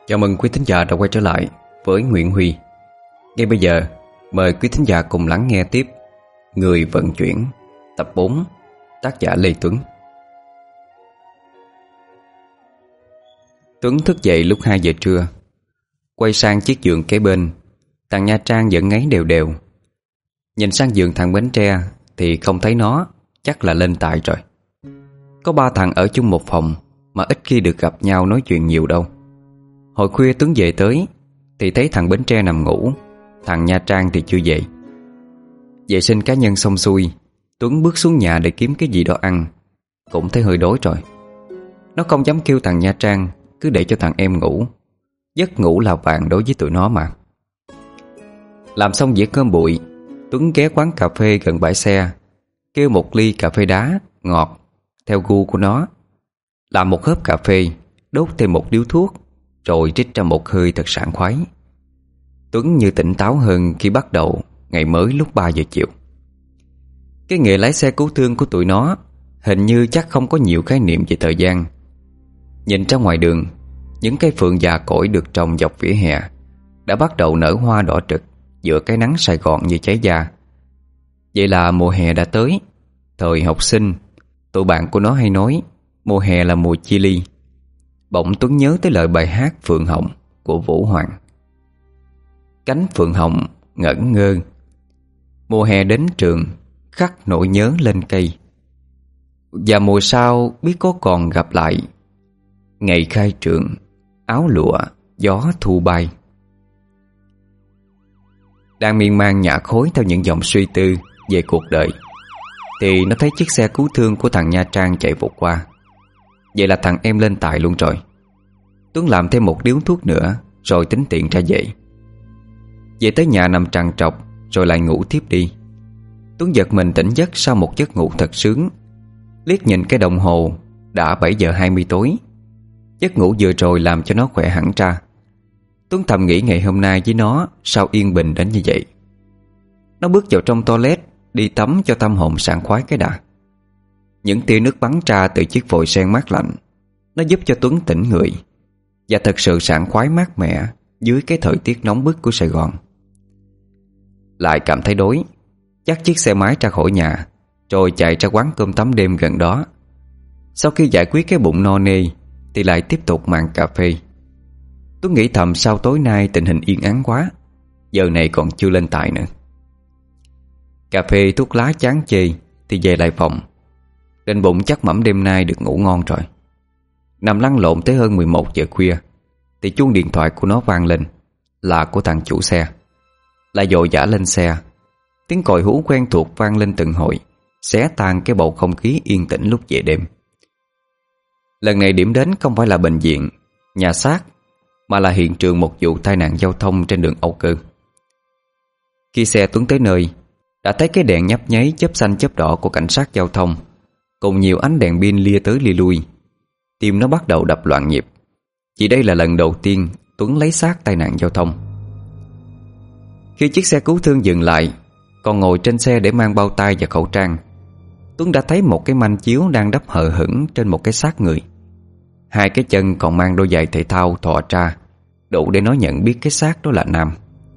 Chào mừng quý thính giả đã quay trở lại với Nguyễn Huy. Ngay bây giờ, mời quý thính giả cùng lắng nghe tiếp Người vận chuyển, tập 4, tác giả Lê Tuấn. Tuấn thức dậy lúc 2 giờ trưa. Quay sang chiếc giường kế bên, thằng Nha Trang vẫn ngáy đều đều. Nhìn sang giường thằng Bến Tre thì không thấy nó, chắc là lên tài rồi. Có 3 thằng ở chung một phòng mà ít khi được gặp nhau nói chuyện nhiều đâu. Hồi khuya Tuấn về tới thì thấy thằng Bến Tre nằm ngủ, thằng Nha Trang thì chưa dậy. Vệ sinh cá nhân xong xuôi, Tuấn bước xuống nhà để kiếm cái gì đó ăn. Cũng thấy hơi đói rồi. Nó không dám kêu thằng Nha Trang, cứ để cho thằng em ngủ. Giấc ngủ là vàng đối với tụi nó mà. Làm xong dĩa cơm bụi, Tuấn ghé quán cà phê gần bãi xe, kêu một ly cà phê đá, ngọt, theo gu của nó. Làm một hớp cà phê, đốt thêm một điếu thuốc, rồi trích ra một hơi thật sảng khoái. Tuấn như tỉnh táo hơn khi bắt đầu ngày mới lúc 3 giờ chiều. Cái nghề lái xe cứu thương của tụi nó hình như chắc không có nhiều khái niệm về thời gian. Nhìn ra ngoài đường, những cây phượng già cỗi được trồng dọc vỉa hè đã bắt đầu nở hoa đỏ rực giữa cái nắng Sài Gòn như cháy da. Vậy là mùa hè đã tới. Thời học sinh, tụi bạn của nó hay nói mùa hè là mùa chia ly. Bỗng Tuấn nhớ tới lời bài hát Phượng Hồng của Vũ Hoàng. Cánh phượng hồng ngẩn ngơ, mùa hè đến trường khắc nỗi nhớ lên cây. Và mùa sau biết có còn gặp lại, ngày khai trường áo lụa gió thu bay. Đang miên man nhả khối theo những dòng suy tư về cuộc đời thì nó thấy chiếc xe cứu thương của thằng Nha Trang chạy vụt qua. Vậy là thằng em lên tài luôn rồi. Tuấn làm thêm một điếu thuốc nữa rồi tính tiện ra về. Về tới nhà nằm trằn trọc rồi lại ngủ thiếp đi. Tuấn giật mình tỉnh giấc sau một giấc ngủ thật sướng. Liếc nhìn cái đồng hồ, đã 7 giờ 20 tối. Giấc ngủ vừa rồi làm cho nó khỏe hẳn ra. Tuấn thầm nghĩ ngày hôm nay với nó sao yên bình đến như vậy. Nó bước vào trong toilet, đi tắm cho tâm hồn sảng khoái cái đã. Những tia nước bắn ra từ chiếc vòi sen mát lạnh, nó giúp cho Tuấn tỉnh người và thật sự sảng khoái mát mẻ dưới cái thời tiết nóng bức của Sài Gòn. Lại cảm thấy đói, dắt chiếc xe máy ra khỏi nhà rồi chạy ra quán cơm tấm đêm gần đó. Sau khi giải quyết cái bụng no nê thì lại tiếp tục màn cà phê. Tuấn nghĩ thầm sao tối nay tình hình yên ắng quá, giờ này còn chưa lên tài nữa. Cà phê thuốc lá chán chê thì về lại phòng. Định bụng chắc mẩm đêm nay được ngủ ngon rồi. Nằm lăn lộn tới hơn 11 giờ khuya thì chuông điện thoại của nó vang lên. Là của thằng chủ xe. Lại vội vã lên xe. Tiếng còi hú quen thuộc vang lên từng hồi, xé tan cái bầu không khí yên tĩnh lúc về đêm. Lần này điểm đến không phải là bệnh viện, nhà xác, mà là hiện trường một vụ tai nạn giao thông trên đường Âu Cơ. Khi xe Tuấn tới nơi, đã thấy cái đèn nhấp nháy chớp xanh chớp đỏ của cảnh sát giao thông cùng nhiều ánh đèn pin lia tới lia lui. Tim nó bắt đầu đập loạn nhịp, vì đây là lần đầu tiên Tuấn lấy xác tai nạn giao thông. Khi chiếc xe cứu thương dừng lại, còn ngồi trên xe để mang bao tay và khẩu trang, Tuấn đã thấy một cái manh chiếu đang đắp hờ hững trên một cái xác người. 2 cái chân còn mang đôi giày thể thao thò ra, đủ để nó nhận biết cái xác đó là nam.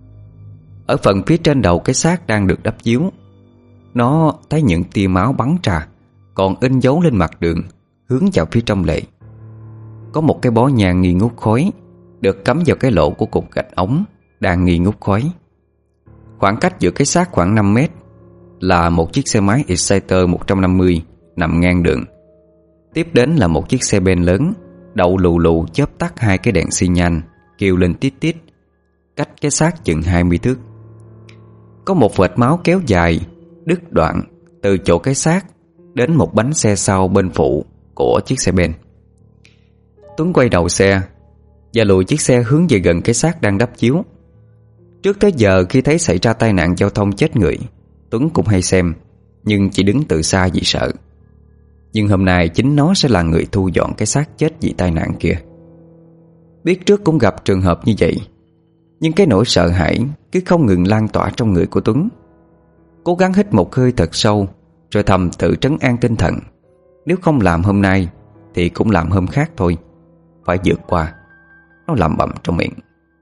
Ở phần phía trên đầu cái xác đang được đắp chiếu, nó thấy những tia máu bắn ra, còn in dấu lên mặt đường hướng vào phía trong lề. Có một cái bó nhang nghi ngút khói được cắm vào cái lỗ của cục gạch ống đang nghi ngút khói. Khoảng cách giữa cái xác khoảng 5 mét là một chiếc xe máy Exciter 150 nằm ngang đường. Tiếp đến là một chiếc xe ben lớn đậu lù lù chớp tắt 2 cái đèn xi nhan kêu lên tít tít, cách cái xác chừng 20 thước. Có một vệt máu kéo dài đứt đoạn từ chỗ cái xác đến một bánh xe sau bên phụ của chiếc xe ben. Tuấn quay đầu xe và lùi chiếc xe hướng về gần cái xác đang đắp chiếu. Trước tới giờ khi thấy xảy ra tai nạn giao thông chết người, Tuấn cũng hay xem, nhưng chỉ đứng từ xa vì sợ. Nhưng hôm nay chính nó sẽ là người thu dọn cái xác chết vì tai nạn kia. Biết trước cũng gặp trường hợp như vậy, nhưng cái nỗi sợ hãi cứ không ngừng lan tỏa trong người của Tuấn. Cố gắng hít một hơi thật sâu, rồi thầm tự trấn an tinh thần. Nếu không làm hôm nay thì cũng làm hôm khác thôi. Phải vượt qua. Nó lẩm bẩm trong miệng.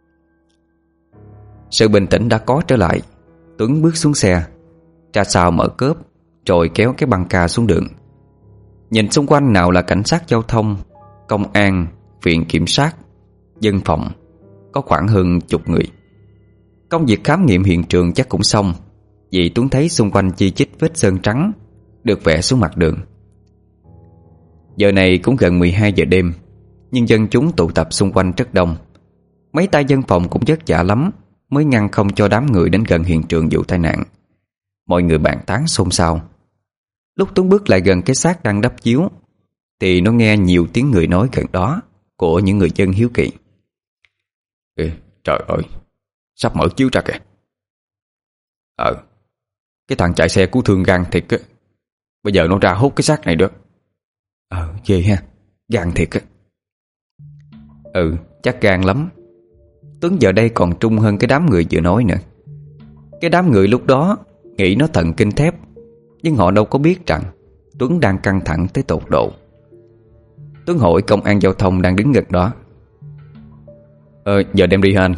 Sự bình tĩnh đã có trở lại. Tuấn bước xuống xe, ra sau mở cốp, rồi kéo cái băng ca xuống đường. Nhìn xung quanh, nào là cảnh sát giao thông, công an, viện kiểm sát, dân phòng, có khoảng hơn chục người. Công việc khám nghiệm hiện trường chắc cũng xong, vì Tuấn thấy xung quanh chi chít vết sơn trắng được vẽ xuống mặt đường. Giờ này cũng gần 12 giờ đêm, nhưng dân chúng tụ tập xung quanh rất đông. Mấy tay dân phòng cũng vất vả lắm mới ngăn không cho đám người đến gần hiện trường vụ tai nạn. Mọi người bàn tán xôn xao. Lúc Tuấn bước lại gần cái xác đang đắp chiếu thì nó nghe nhiều tiếng người nói gần đó của những người dân hiếu kỳ. Ê, trời ơi, sắp mở chiếu ra kìa. Cái thằng chạy xe cứu thương gan thiệt á. Bây giờ nó ra hút cái xác này được. Ghê ha, gan thiệt á. Chắc gan lắm. Tuấn giờ đây còn trung hơn cái đám người vừa nói nữa. Cái đám người lúc đó nghĩ nó thần kinh thép, nhưng họ đâu có biết rằng Tuấn đang căng thẳng tới tột độ. Tuấn hỏi công an giao thông đang đứng gần đó. Giờ đem đi hả anh?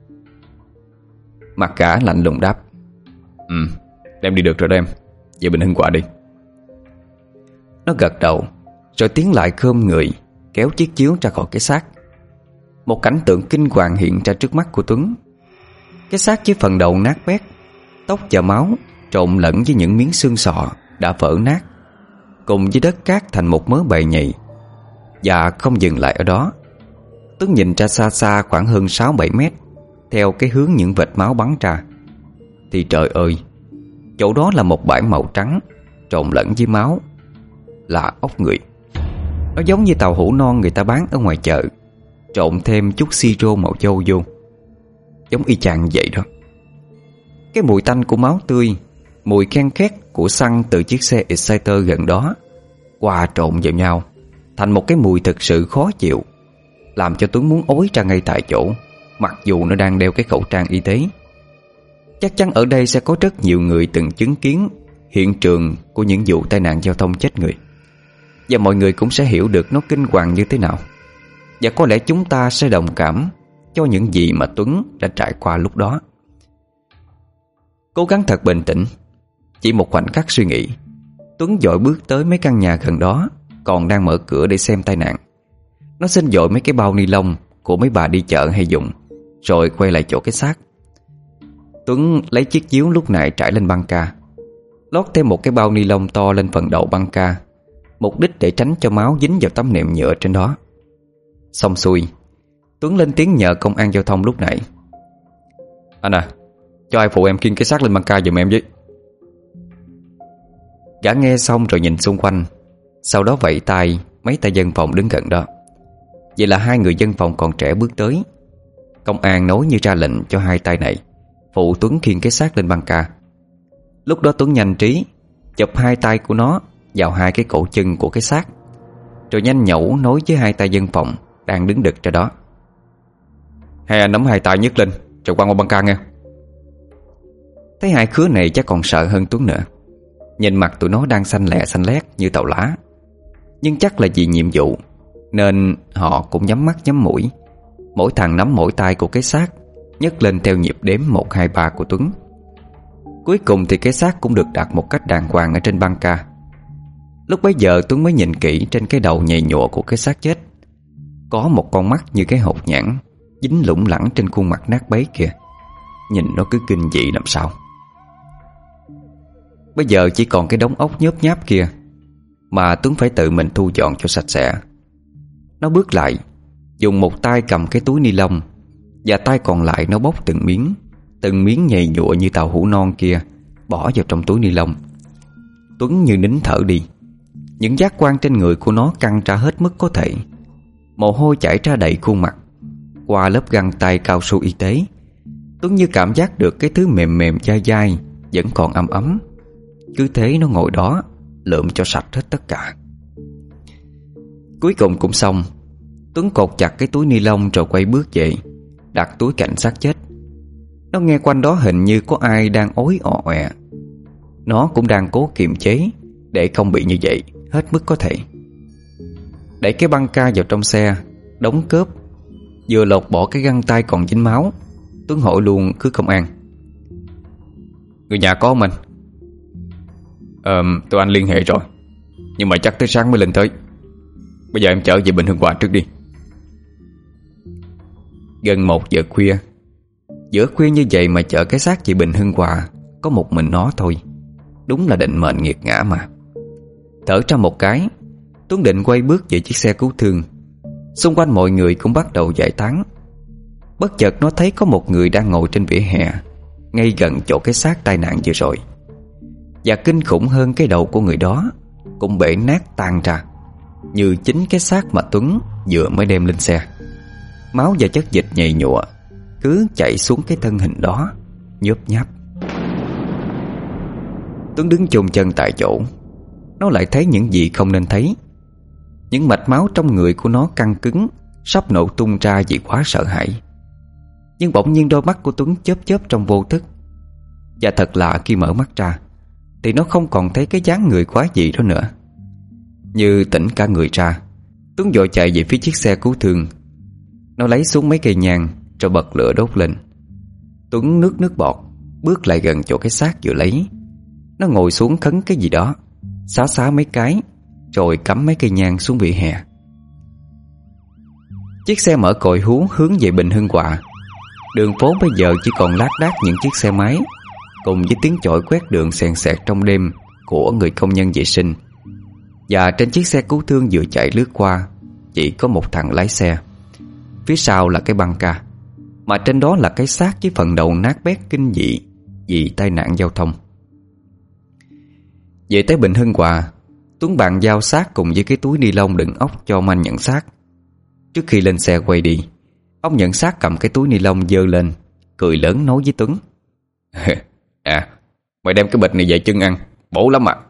Mặt cả lạnh lùng đáp. Đem đi được rồi đó em. Về Bình Hưng Quả đi. Nó gật đầu, rồi tiến lại khom người, kéo chiếc chiếu ra khỏi cái xác. Một cảnh tượng kinh hoàng hiện ra trước mắt của Tuấn. Cái xác với phần đầu nát bét, tóc và máu trộn lẫn với những miếng xương sọ đã vỡ nát, cùng với đất cát thành một mớ bầy nhầy. Và không dừng lại ở đó, Tuấn nhìn ra xa xa khoảng hơn 6-7 mét, theo cái hướng những vệt máu bắn ra, thì trời ơi, chỗ đó là một bãi màu trắng trộn lẫn với máu, là ốc người. Nó giống như tàu hũ non người ta bán ở ngoài chợ, trộn thêm chút siro màu dâu vô. Giống y chang vậy đó. Cái mùi tanh của máu tươi, mùi khen khét của xăng từ chiếc xe Exciter gần đó hòa trộn vào nhau thành một cái mùi thực sự khó chịu, làm cho Tuấn muốn ối ra ngay tại chỗ, mặc dù nó đang đeo cái khẩu trang y tế. Chắc chắn ở đây sẽ có rất nhiều người từng chứng kiến hiện trường của những vụ tai nạn giao thông chết người, và mọi người cũng sẽ hiểu được nó kinh hoàng như thế nào. Và có lẽ chúng ta sẽ đồng cảm cho những gì mà Tuấn đã trải qua lúc đó. Cố gắng thật bình tĩnh. Chỉ một khoảnh khắc suy nghĩ, Tuấn vội bước tới mấy căn nhà gần đó còn đang mở cửa để xem tai nạn. Nó xin dội mấy cái bao ni lông của mấy bà đi chợ hay dùng, rồi quay lại chỗ cái xác. Tuấn lấy chiếc chiếu lúc nãy trải lên băng ca, lót thêm một cái bao ni lông to lên phần đầu băng ca, mục đích để tránh cho máu dính vào tấm nệm nhựa trên đó. Xong xuôi, Tuấn lên tiếng nhờ công an giao thông lúc nãy. Anh à, cho ai phụ em khiêng cái xác lên băng ca giùm em với. Gã nghe xong rồi nhìn xung quanh, sau đó vẫy tay mấy tay dân phòng đứng gần đó. Vậy là 2 người dân phòng còn trẻ bước tới. Công an nói như ra lệnh cho 2 tay này phụ Tuấn khiêng cái xác lên băng ca. Lúc đó Tuấn nhanh trí chụp 2 tay của nó vào 2 cái cổ chân của cái xác, rồi nhanh nhẩu nói với 2 tay dân phòng đang đứng đực ra đó. Hay anh nắm 2 tay nhấc lên rồi quăng qua băng ca nghe. Thấy 2 khứa này chắc còn sợ hơn Tuấn nữa. Nhìn mặt tụi nó đang xanh lẹ xanh lét như tàu lá, nhưng chắc là vì nhiệm vụ nên họ cũng nhắm mắt nhắm mũi. Mỗi thằng nắm mỗi tay của cái xác, nhấc lên theo nhịp đếm 1, 2, 3 của Tuấn. Cuối cùng thì cái xác cũng được đặt một cách đàng hoàng ở trên băng ca. Lúc bấy giờ Tuấn mới nhìn kỹ trên cái đầu nhầy nhụa của cái xác chết. Có một con mắt như cái hột nhãn dính lủng lẳng trên khuôn mặt nát bấy kìa. Nhìn nó cứ kinh dị làm sao. Bây giờ chỉ còn cái đống ốc nhớp nháp kia mà Tuấn phải tự mình thu dọn cho sạch sẽ. Nó bước lại, dùng một tay cầm cái túi ni lông, và tay còn lại nó bóc từng miếng nhầy nhụa như tàu hũ non kia bỏ vào trong túi ni lông. Tuấn như nín thở đi. Những giác quan trên người của nó căng ra hết mức có thể. Mồ hôi chảy ra đầy khuôn mặt. Qua lớp găng tay cao su y tế, Tuấn như cảm giác được cái thứ mềm mềm dai dai vẫn còn ấm ấm. Cứ thế nó ngồi đó lượm cho sạch hết tất cả. Cuối cùng cũng xong. Tuấn cột chặt cái túi ni lông rồi quay bước về, đặt túi cạnh xác chết. Nó nghe quanh đó hình như có ai đang ối ọ ọe. Nó cũng đang cố kiềm chế để không bị như vậy hết mức có thể. Đẩy cái băng ca vào trong xe, đóng cớp, Vừa lột bỏ cái găng tay còn dính máu, Tuấn hỏi luôn cứ công an: "Người nhà có không anh?" Tụi anh liên hệ rồi, nhưng mà chắc tới sáng mới lên tới. Bây giờ em chở về Bình Hưng Hòa trước đi." Gần 1 giờ khuya, giữa khuya như vậy mà chở cái xác về Bình Hưng Hòa có một mình nó thôi, đúng là định mệnh nghiệt ngã mà. Thở ra một cái, Tuấn định quay bước về chiếc xe cứu thương. Xung quanh mọi người cũng bắt đầu giải tán. Bất chợt nó thấy có một người đang ngồi trên vỉa hè, ngay gần chỗ cái xác tai nạn vừa rồi. Và kinh khủng hơn, cái đầu của người đó cũng bể nát tan ra, như chính cái xác mà Tuấn vừa mới đem lên xe. Máu và chất dịch nhầy nhụa cứ chảy xuống cái thân hình đó, nhớp nháp. Tuấn đứng chôn chân tại chỗ. Nó lại thấy những gì không nên thấy. Những mạch máu trong người của nó căng cứng, sắp nổ tung ra vì quá sợ hãi. Nhưng bỗng nhiên đôi mắt của Tuấn chớp chớp trong vô thức. Và thật lạ, khi mở mắt ra thì nó không còn thấy cái dáng người quái dị đó nữa. Như tỉnh cả người ra, Tuấn vội chạy về phía chiếc xe cứu thương. Nó lấy xuống mấy cây nhang rồi bật lửa đốt lên. Tuấn nuốt nước bọt, bước lại gần chỗ cái xác vừa lấy. Nó ngồi xuống khấn cái gì đó, xá xá mấy cái, rồi cắm mấy cây nhang xuống vỉa hè. Chiếc xe mở còi hú hướng về Bình Hưng Hòa. Đường phố bây giờ chỉ còn lác đác những chiếc xe máy, cùng với tiếng chổi quét đường xèn xẹt trong đêm của người công nhân vệ sinh. Và trên chiếc xe cứu thương vừa chạy lướt qua chỉ có một thằng lái xe. Phía sau là cái băng ca, mà trên đó là cái xác với phần đầu nát bét kinh dị vì tai nạn giao thông. Về tới Bình Hưng Hòa, Tuấn bàn giao xác cùng với cái túi ni lông đựng ốc cho ông anh nhận xác. Trước khi lên xe quay đi, ông nhận xác cầm cái túi ni lông giơ lên, cười lớn nói với Tuấn: Mày đem cái bịch này về chưng ăn, bổ lắm ạ."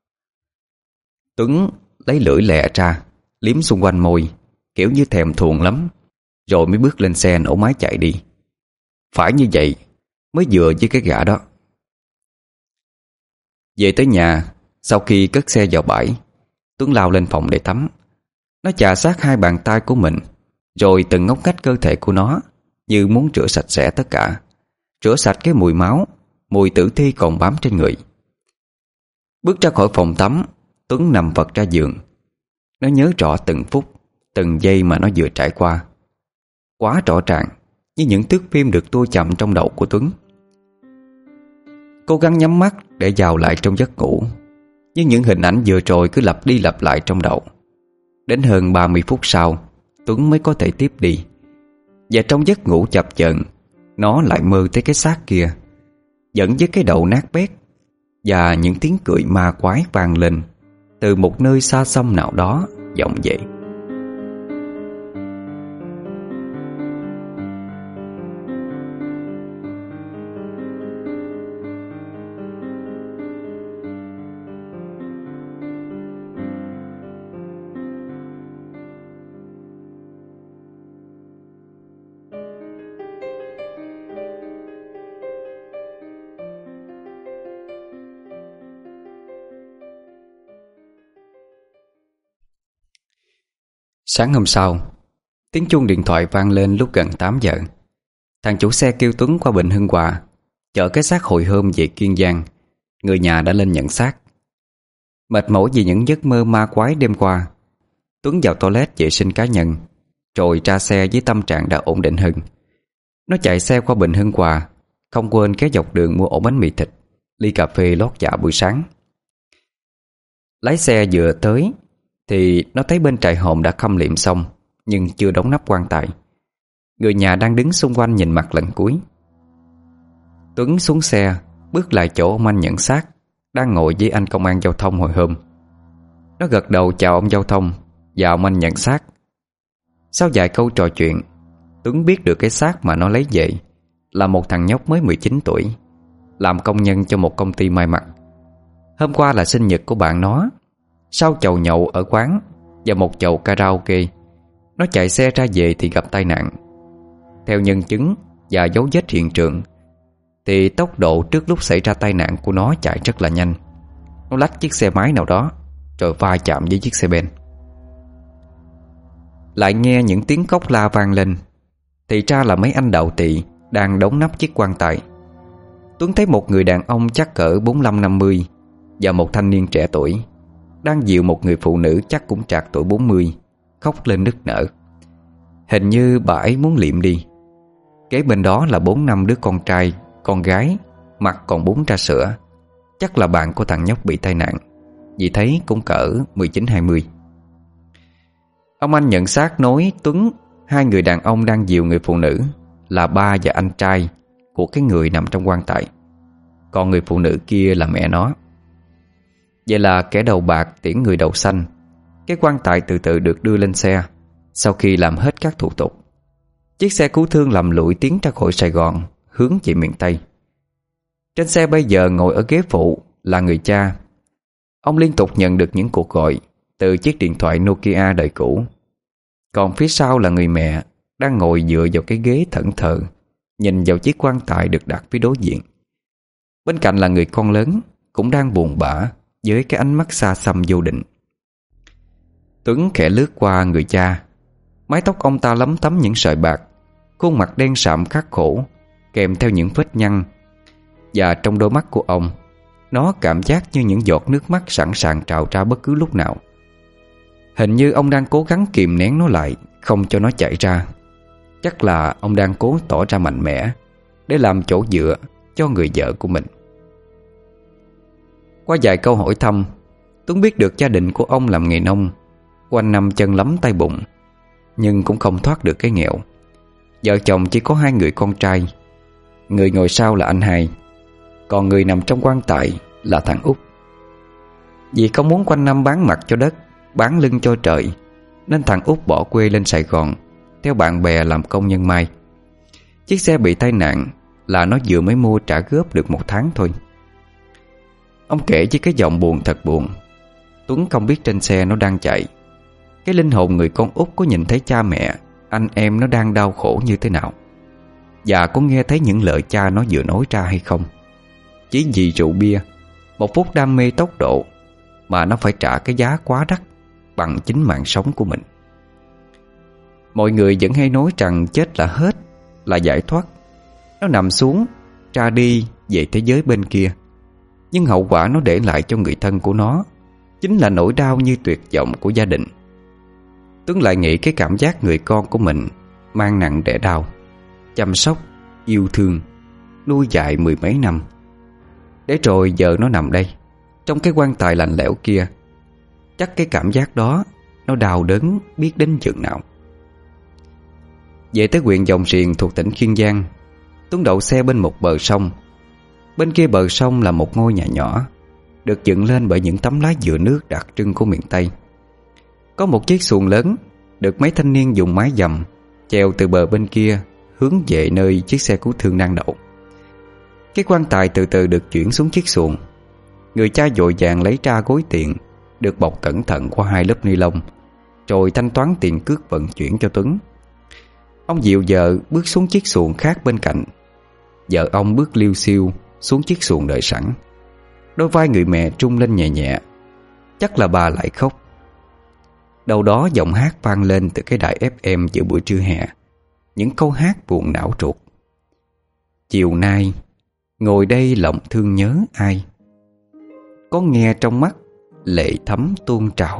Tuấn lấy lưỡi lẹ ra, liếm xung quanh môi, kiểu như thèm thuồng lắm, rồi mới bước lên xe nổ máy chạy đi. Phải như vậy mới vừa với cái gã đó. Về tới nhà, sau khi cất xe vào bãi, Tuấn lao lên phòng để tắm. Nó chà sát 2 bàn tay của mình, rồi từng ngóc ngách cơ thể của nó, như muốn rửa sạch sẽ tất cả. Rửa sạch cái mùi máu, mùi tử thi còn bám trên người. Bước ra khỏi phòng tắm, Tuấn nằm vật ra giường. Nó nhớ rõ từng phút, từng giây mà nó vừa trải qua. Quá rõ ràng, như những thước phim được tua chậm trong đầu của Tuấn. Cố gắng nhắm mắt để vào lại trong giấc ngủ, nhưng những hình ảnh vừa rồi cứ lặp đi lặp lại trong đầu. Đến hơn 30 phút sau, Tuấn mới có thể tiếp đi. Và trong giấc ngủ chập chờn, nó lại mơ thấy cái xác kia, vẫn với cái đầu nát bét, và những tiếng cười ma quái vang lên từ một nơi xa xăm nào đó vọng về. Sáng hôm sau, tiếng chuông điện thoại vang lên lúc gần 8 giờ. Thằng chủ xe kêu Tuấn qua Bình Hưng Hòa, chở cái xác hồi hôm về Kiên Giang. Người nhà đã lên nhận xác. Mệt mỏi vì những giấc mơ ma quái đêm qua, Tuấn vào toilet vệ sinh cá nhân, rồi ra xe với tâm trạng đã ổn định hơn. Nó chạy xe qua Bình Hưng Hòa, không quên ghé dọc đường mua ổ bánh mì thịt, ly cà phê lót dạ buổi sáng. Lái xe vừa tới thì nó thấy bên trại hòm đã khâm liệm xong, nhưng chưa đóng nắp quan tài. Người nhà đang đứng xung quanh nhìn mặt lần cuối. Tuấn xuống xe, bước lại chỗ ông anh nhận xác đang ngồi với anh công an giao thông hồi hôm. Nó gật đầu chào ông giao thông và ông anh nhận xác. Sau vài câu trò chuyện, Tuấn biết được cái xác mà nó lấy về là một thằng nhóc mới 19 tuổi, làm công nhân cho một công ty may mặc. Hôm qua là sinh nhật của bạn nó. Sau chầu nhậu ở quán và một chầu karaoke, nó chạy xe ra về thì gặp tai nạn. Theo nhân chứng và dấu vết hiện trường thì tốc độ trước lúc xảy ra tai nạn của nó chạy rất là nhanh. Nó lách chiếc xe máy nào đó rồi va chạm với chiếc xe ben. Lại nghe những tiếng khóc la vang lên, thì ra là mấy anh đạo tỵ đang đóng nắp chiếc quan tài. Tuấn thấy một người đàn ông chắc cỡ 45-50 và một thanh niên trẻ tuổi đang dịu một người phụ nữ chắc cũng trạc tuổi 40 khóc lên nức nở. Hình như bà ấy muốn liệm đi. Kế bên đó là 4-5 đứa con trai, con gái, mặt còn bún ra sữa. Chắc là bạn của thằng nhóc bị tai nạn, vì thấy cũng cỡ 19-20. Ông anh nhận xác nói Tuấn, hai người đàn ông đang dìu người phụ nữ là ba và anh trai của cái người nằm trong quan tài, còn người phụ nữ kia là mẹ nó. Vậy là kẻ đầu bạc tiễn người đầu xanh. Cái quan tài từ từ được đưa lên xe. Sau khi làm hết các thủ tục, chiếc xe cứu thương lầm lũi tiến ra khỏi Sài Gòn, hướng về miền Tây. Trên xe bây giờ ngồi ở ghế phụ là người cha. Ông liên tục nhận được những cuộc gọi từ chiếc điện thoại Nokia đời cũ. Còn phía sau là người mẹ đang ngồi dựa vào cái ghế thẫn thờ, nhìn vào chiếc quan tài được đặt phía đối diện. Bên cạnh là người con lớn cũng đang buồn bã với cái ánh mắt xa xăm vô định. Tuấn khẽ lướt qua người cha. Mái tóc ông ta lấm tấm những sợi bạc, khuôn mặt đen sạm khắc khổ, kèm theo những vết nhăn. Và trong đôi mắt của ông, nó cảm giác như những giọt nước mắt sẵn sàng trào ra bất cứ lúc nào. Hình như ông đang cố gắng kìm nén nó lại, không cho nó chảy ra. Chắc là ông đang cố tỏ ra mạnh mẽ để làm chỗ dựa cho người vợ của mình. Qua vài câu hỏi thăm, Tuấn biết được gia đình của ông làm nghề nông, quanh năm chân lấm tay bùn, nhưng cũng không thoát được cái nghèo. Vợ chồng chỉ có 2 người con trai. Người ngồi sau là anh hai, còn người nằm trong quan tài là thằng út. Vì không muốn quanh năm bán mặt cho đất, bán lưng cho trời, nên thằng út bỏ quê lên Sài Gòn theo bạn bè làm công nhân may. Chiếc xe bị tai nạn là nó vừa mới mua trả góp được 1 tháng thôi. Ông kể với cái giọng buồn thật buồn. Tuấn không biết trên xe nó đang chạy, cái linh hồn người con út có nhìn thấy cha mẹ, anh em nó đang đau khổ như thế nào, và có nghe thấy những lời cha nó vừa nói ra hay không. Chỉ vì rượu bia, một phút đam mê tốc độ, mà nó phải trả cái giá quá đắt bằng chính mạng sống của mình. Mọi người vẫn hay nói rằng chết là hết, là giải thoát. Nó nằm xuống, ra đi về thế giới bên kia. Nhưng hậu quả nó để lại cho người thân của nó chính là nỗi đau như tuyệt vọng của gia đình. Tuấn lại nghĩ cái cảm giác người con của mình mang nặng đẻ đau, chăm sóc, yêu thương, nuôi dạy 10 mấy năm, để rồi giờ nó nằm đây trong cái quan tài lạnh lẽo kia. Chắc cái cảm giác đó nó đau đớn biết đến chừng nào. Về tới huyện Dòng Xiền thuộc tỉnh Kiên Giang, Tuấn đậu xe bên một bờ sông. Bên kia bờ sông là một ngôi nhà nhỏ, được dựng lên bởi những tấm lá dừa nước đặc trưng của miền Tây. Có một chiếc xuồng lớn được mấy thanh niên dùng mái dầm chèo từ bờ bên kia hướng về nơi chiếc xe cứu thương đang đậu. Cái quan tài từ từ được chuyển xuống chiếc xuồng. Người cha vội vàng lấy ra gói tiền được bọc cẩn thận qua 2 lớp ni lông, rồi thanh toán tiền cước vận chuyển cho Tuấn. Ông dìu vợ bước xuống chiếc xuồng khác bên cạnh. Vợ ông bước liêu xiêu xuống chiếc xuồng đợi sẵn. Đôi vai người mẹ trung lên nhẹ nhẹ. Chắc là bà lại khóc. Đâu đó giọng hát vang lên từ cái đài FM giữa buổi trưa hè. Những câu hát buồn não ruột. Chiều nay ngồi đây lòng thương nhớ ai, có nghe trong mắt lệ thấm tuôn trào.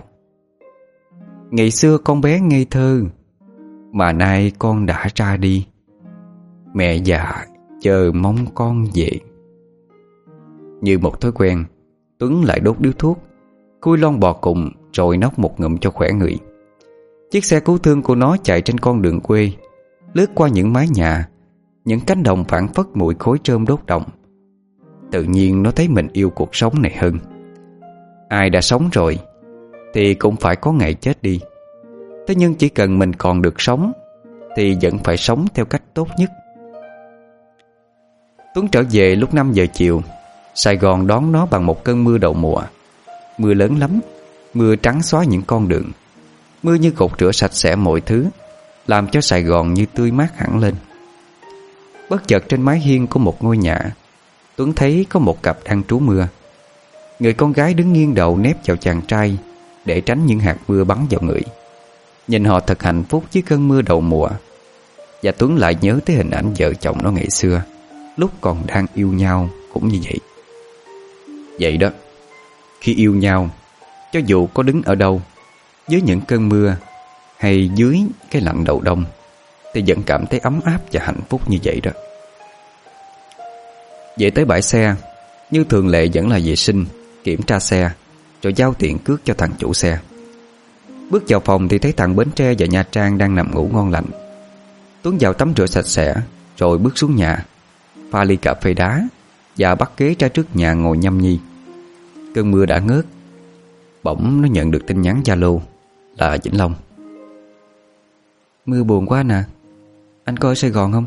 Ngày xưa con bé ngây thơ, mà nay con đã ra đi. Mẹ già chờ mong con về. Như một thói quen, Tuấn lại đốt điếu thuốc, khui lon bò cùng, rồi nốc một ngụm cho khỏe người. Chiếc xe cứu thương của nó chạy trên con đường quê, lướt qua những mái nhà, những cánh đồng phảng phất mùi khói trơm đốt đồng. Tự nhiên nó thấy mình yêu cuộc sống này hơn. Ai đã sống rồi thì cũng phải có ngày chết đi. Thế nhưng chỉ cần mình còn được sống thì vẫn phải sống theo cách tốt nhất. Tuấn trở về lúc 5 giờ chiều. Sài Gòn đón nó bằng một cơn mưa đầu mùa. Mưa lớn lắm, mưa trắng xóa những con đường, mưa như gột rửa sạch sẽ mọi thứ, làm cho Sài Gòn như tươi mát hẳn lên. Bất chợt trên mái hiên của một ngôi nhà, Tuấn thấy có một cặp đang trú mưa. Người con gái đứng nghiêng đầu nép vào chàng trai để tránh những hạt mưa bắn vào người. Nhìn họ thật hạnh phúc với cơn mưa đầu mùa. Và Tuấn lại nhớ tới hình ảnh vợ chồng nó ngày xưa, lúc còn đang yêu nhau cũng như vậy. Vậy đó, khi yêu nhau, cho dù có đứng ở đâu, dưới những cơn mưa hay dưới cái lạnh đầu đông, thì vẫn cảm thấy ấm áp và hạnh phúc như vậy đó. Về tới bãi xe, như thường lệ vẫn là vệ sinh, kiểm tra xe, rồi giao tiền cước cho thằng chủ xe. Bước vào phòng thì thấy thằng Bến Tre và Nha Trang đang nằm ngủ ngon lành. Tuấn vào tắm rửa sạch sẽ, rồi bước xuống nhà, pha ly cà phê đá và bắt ghế ra trước nhà ngồi nhâm nhi. Cơn mưa đã ngớt. Bỗng nó nhận được tin nhắn Zalo là Vĩnh Long. Mưa buồn quá nè, anh có ở Sài Gòn không?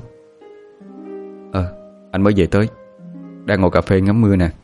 Anh mới về tới, đang ngồi cà phê ngắm mưa nè.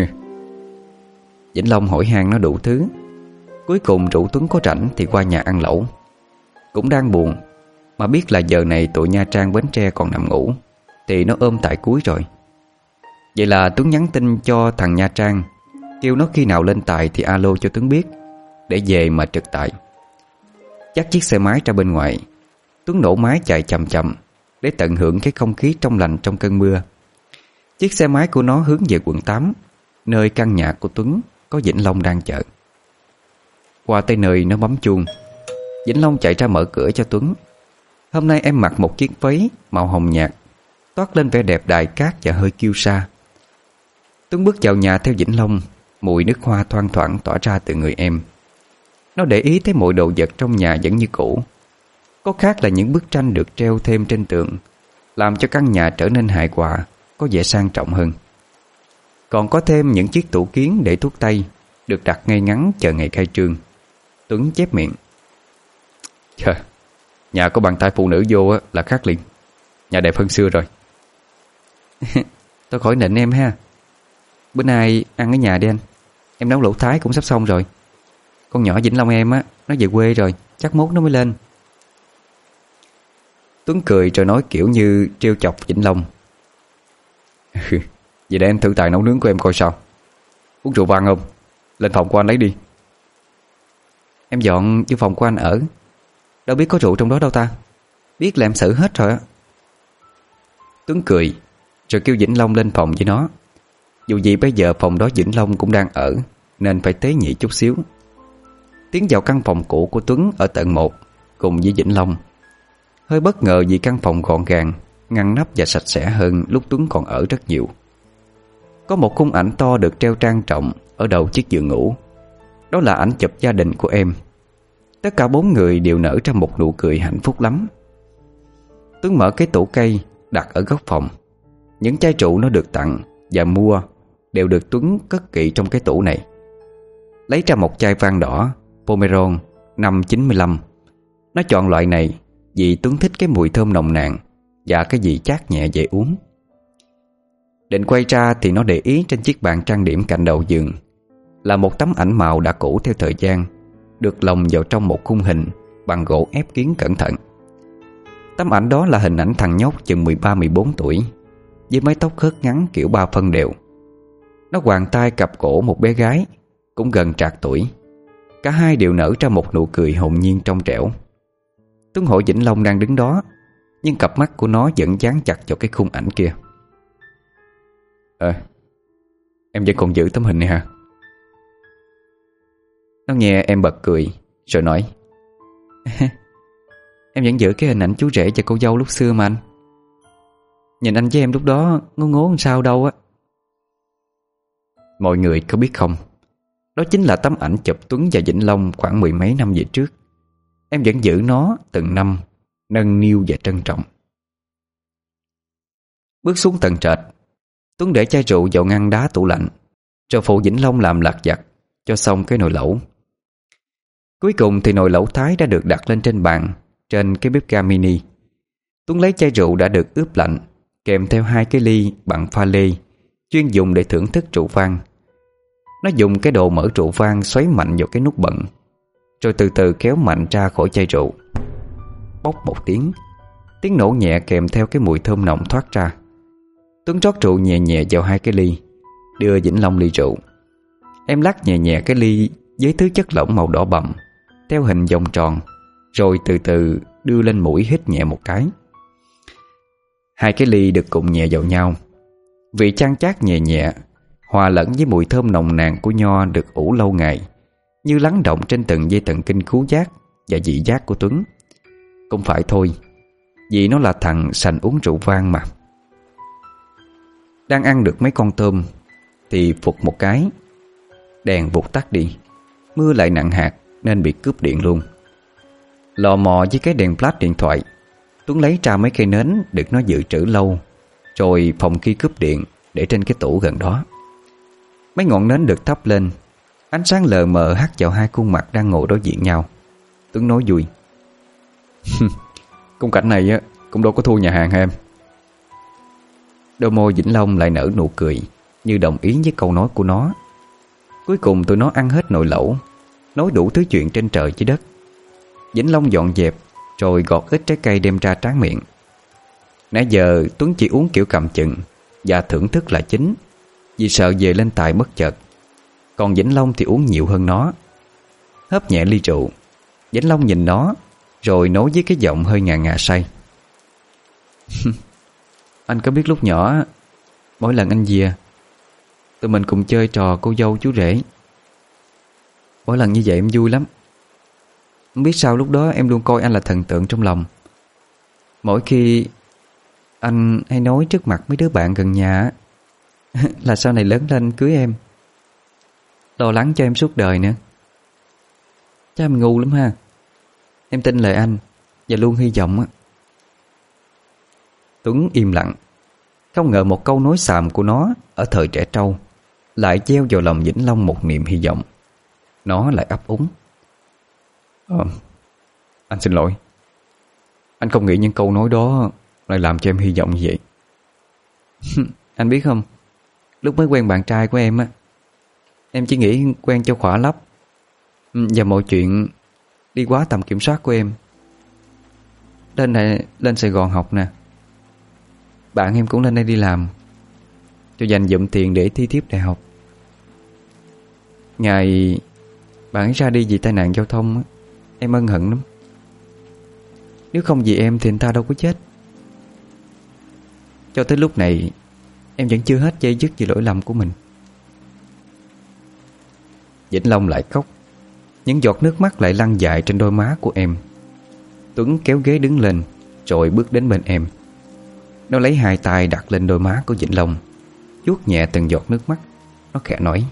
Vĩnh Long hỏi han nó đủ thứ. Cuối cùng rủ Tuấn có rảnh thì qua nhà ăn lẩu. Cũng đang buồn, mà biết là giờ này tụi Nha Trang Bến Tre còn nằm ngủ, thì nó ôm tại cuối rồi. Vậy là Tuấn nhắn tin cho thằng Nha Trang, kêu nó khi nào lên tài thì alo cho Tuấn biết, để về mà trực tại. Dắt chiếc xe máy ra bên ngoài, Tuấn nổ máy chạy chậm chậm để tận hưởng cái không khí trong lành trong cơn mưa. Chiếc xe máy của nó hướng về quận 8, nơi căn nhà của Tuấn có Vĩnh Long đang chờ. Qua tới nơi nó bấm chuông. Vĩnh Long chạy ra mở cửa cho Tuấn. Hôm nay em mặc một chiếc váy màu hồng nhạt, toát lên vẻ đẹp đài cát và hơi kiêu sa. Tuấn bước vào nhà theo Vĩnh Long. Mùi nước hoa thoang thoảng tỏa ra từ người em. Nó để ý thấy mọi đồ vật trong nhà vẫn như cũ. Có khác là những bức tranh được treo thêm trên tường, làm cho căn nhà trở nên hài hòa, có vẻ sang trọng hơn. Còn có thêm những chiếc tủ kiến để thuốc tây, được đặt ngay ngắn chờ ngày khai trương. Tuấn chép miệng. Trời, nhà có bàn tay phụ nữ vô là khác liền. Nhà đẹp hơn xưa rồi. Tôi khỏi nịnh em ha. Bữa nay ăn ở nhà đi anh. Em nấu lẩu Thái cũng sắp xong rồi. Con nhỏ Vĩnh Long em á, nó về quê rồi, chắc mốt nó mới lên. Tuấn cười rồi nói kiểu như trêu chọc Vĩnh Long. Vậy để em thử tài nấu nướng của em coi sao. Uống rượu vang không? Lên phòng của anh lấy đi. Em dọn vô phòng của anh ở, đâu biết có rượu trong đó đâu ta. Biết là em xử hết rồi á. Tuấn cười rồi kêu Vĩnh Long lên phòng với nó. Dù gì bây giờ phòng đó Vĩnh Long cũng đang ở, nên phải tế nhị chút xíu. Tiến vào căn phòng cũ của Tuấn ở tầng 1 cùng với Vĩnh Long. Hơi bất ngờ vì căn phòng gọn gàng, ngăn nắp và sạch sẽ hơn lúc Tuấn còn ở rất nhiều. Có một khung ảnh to được treo trang trọng ở đầu chiếc giường ngủ. Đó là ảnh chụp gia đình của em. Tất cả 4 người đều nở ra một nụ cười hạnh phúc lắm. Tuấn mở cái tủ cây đặt ở góc phòng. Những chai rượu nó được tặng và mua đều được Tuấn cất kỹ trong cái tủ này. Lấy ra một chai vang đỏ Pomeron năm 95. Nó chọn loại này vì Tuấn thích cái mùi thơm nồng nàn và cái vị chát nhẹ dễ uống. Định quay ra thì nó để ý trên chiếc bàn trang điểm cạnh đầu giường là một tấm ảnh màu đã cũ theo thời gian, được lồng vào trong một khung hình bằng gỗ ép kiến cẩn thận. Tấm ảnh đó là hình ảnh thằng nhóc chừng 13-14 tuổi, với mái tóc hớt ngắn kiểu 3 phân đều. Nó quàng tay cặp cổ một bé gái cũng gần trạc tuổi. Cả hai đều nở ra một nụ cười hồn nhiên trong trẻo. Tuấn hỏi Vĩnh Long đang đứng đó, nhưng cặp mắt của nó vẫn dán chặt vào cái khung ảnh kia. Em vẫn còn giữ tấm hình này hả? Nó nghe em bật cười rồi nói. Em vẫn giữ cái hình ảnh chú rể và cô dâu lúc xưa mà anh. Nhìn anh với em lúc đó ngố ngố làm sao đâu á. Mọi người có biết không, đó chính là tấm ảnh chụp Tuấn và Vĩnh Long khoảng 10 mấy năm về trước. Em vẫn giữ nó từng năm, nâng niu và trân trọng. Bước xuống tầng trệt, Tuấn để chai rượu vào ngăn đá tủ lạnh, rồi phụ Vĩnh Long làm lặt vặt cho xong cái nồi lẩu. Cuối cùng thì nồi lẩu Thái đã được đặt lên trên bàn, trên cái bếp ga mini. Tuấn lấy chai rượu đã được ướp lạnh, kèm theo 2 cái ly bằng pha lê, chuyên dùng để thưởng thức rượu vang. Nó dùng cái đồ mở rượu vang xoáy mạnh vào cái nút bận, rồi từ từ kéo mạnh ra khỏi chai rượu. Bốc một tiếng nổ nhẹ kèm theo cái mùi thơm nồng thoát ra. Tuấn rót rượu nhẹ nhẹ vào 2 cái ly, đưa Vĩnh Long ly rượu. Em lắc nhẹ nhẹ cái ly với thứ chất lỏng màu đỏ bậm theo hình vòng tròn, rồi từ từ đưa lên mũi hít nhẹ một cái. Hai cái ly được cụng nhẹ vào nhau. Vị chan chát nhẹ nhẹ hòa lẫn với mùi thơm nồng nàn của nho được ủ lâu ngày, như lắng động trên từng dây thần kinh khứu giác và vị giác của Tuấn. Cũng phải thôi, vì nó là thằng sành uống rượu vang mà. Đang ăn được mấy con tôm thì phụt một cái, đèn vụt tắt đi. Mưa lại nặng hạt nên bị cướp điện luôn. Lò mò với cái đèn flash điện thoại, Tuấn lấy ra mấy cây nến được nó dự trữ lâu, rồi phòng khi cướp điện để trên cái tủ gần đó. Mấy ngọn nến được thắp lên, ánh sáng lờ mờ hắt vào hai khuôn mặt đang ngồi đối diện nhau. Tuấn nói vui: khung cảnh này á cũng đâu có thua nhà hàng em. Đôi môi Vĩnh Long lại nở nụ cười, như đồng ý với câu nói của nó. Cuối cùng tụi nó ăn hết nồi lẩu, nói đủ thứ chuyện trên trời dưới đất. Vĩnh Long dọn dẹp rồi gọt ít trái cây đem ra tráng miệng. Nãy giờ Tuấn chỉ uống kiểu cầm chừng và thưởng thức là chính, vì sợ về lên tài bất chợt. Còn Vĩnh Long thì uống nhiều hơn nó. Hớp nhẹ ly rượu, Vĩnh Long nhìn nó rồi nói với cái giọng hơi ngà ngà say: anh có biết lúc nhỏ, mỗi lần anh về, tụi mình cùng chơi trò cô dâu chú rể. Mỗi lần như vậy em vui lắm. Không biết sao lúc đó em luôn coi anh là thần tượng trong lòng. Mỗi khi anh hay nói trước mặt mấy đứa bạn gần nhà là sau này lớn lên cưới em, lo lắng cho em suốt đời nữa. Chắc em ngu lắm ha. Em tin lời anh và luôn hy vọng á. Tuấn im lặng. Không ngờ một câu nói xàm của nó ở thời trẻ trâu lại gieo vào lòng Vĩnh Long một niềm hy vọng. Nó lại ấp úng: anh xin lỗi. Anh không nghĩ những câu nói đó lại làm cho em hy vọng như vậy. Anh biết không, lúc mới quen bạn trai của em á, em chỉ nghĩ quen cho khỏa lấp, và mọi chuyện đi quá tầm kiểm soát của em. Lên Sài Gòn học nè, bạn em cũng lên đây đi làm cho dành dụm tiền để thi tiếp đại học. Ngày bạn ấy ra đi vì tai nạn giao thông á, em ân hận lắm. Nếu không vì em thì anh ta đâu có chết. Cho tới lúc này em vẫn chưa hết dây dứt vì lỗi lầm của mình. Vĩnh Long lại khóc. Những giọt nước mắt lại lăn dài trên đôi má của em. Tuấn kéo ghế đứng lên rồi bước đến bên em. Nó lấy hai tay đặt lên đôi má của Vĩnh Long, vuốt nhẹ từng giọt nước mắt. Nó khẽ nói: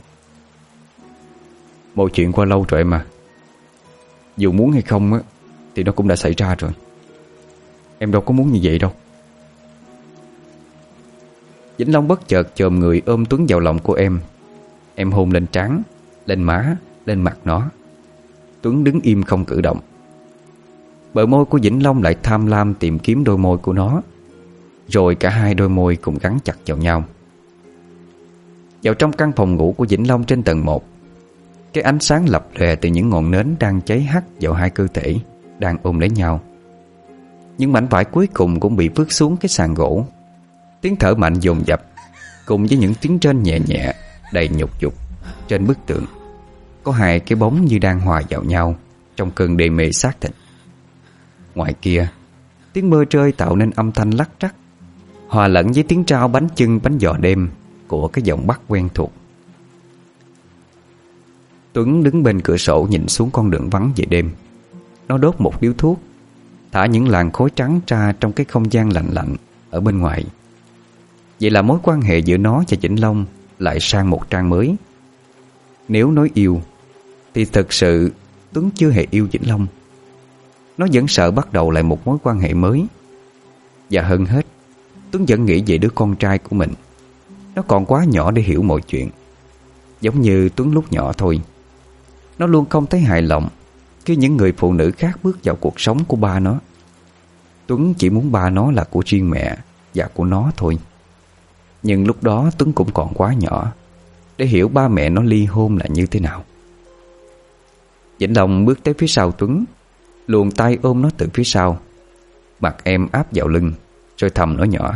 mọi chuyện qua lâu rồi em à. Dù muốn hay không á, thì nó cũng đã xảy ra rồi. Em đâu có muốn như vậy đâu. Vĩnh Long bất chợt chồm người ôm Tuấn vào lòng của em. Em hôn lên trán, lên má, lên mặt nó. Tuấn đứng im không cử động. Bờ môi của Vĩnh Long lại tham lam tìm kiếm đôi môi của nó. Rồi cả hai đôi môi cùng gắn chặt vào nhau. Vào trong căn phòng ngủ của Vĩnh Long trên tầng 1, cái ánh sáng lập lòe từ những ngọn nến đang cháy hắt vào hai cơ thể đang ôm lấy nhau. Những mảnh vải cuối cùng cũng bị vứt xuống cái sàn gỗ. Tiếng thở mạnh dồn dập cùng với những tiếng rên nhẹ nhẹ đầy nhục dục. Trên bức tượng có hai cái bóng như đang hòa vào nhau trong cơn đê mê xác thịt. Ngoài kia, tiếng mưa rơi tạo nên âm thanh lắc rắc, hòa lẫn với tiếng trao bánh chưng bánh giò đêm của cái giọng Bắc quen thuộc. Tuấn đứng bên cửa sổ nhìn xuống con đường vắng về đêm. Nó đốt một điếu thuốc, thả những làn khói trắng ra trong cái không gian lạnh lạnh ở bên ngoài. Vậy là mối quan hệ giữa nó và Vĩnh Long lại sang một trang mới. Nếu nói yêu thì thực sự Tuấn chưa hề yêu Vĩnh Long. Nó vẫn sợ bắt đầu lại một mối quan hệ mới. Và hơn hết, Tuấn vẫn nghĩ về đứa con trai của mình. Nó còn quá nhỏ để hiểu mọi chuyện. Giống như Tuấn lúc nhỏ thôi. Nó luôn không thấy hài lòng khi những người phụ nữ khác bước vào cuộc sống của ba nó. Tuấn chỉ muốn ba nó là của riêng mẹ và của nó thôi. Nhưng lúc đó Tuấn cũng còn quá nhỏ để hiểu ba mẹ nó ly hôn là như thế nào. Vĩnh Long bước tới phía sau Tuấn, luồn tay ôm nó từ phía sau. Mặt em áp vào lưng, rồi thầm nói nhỏ: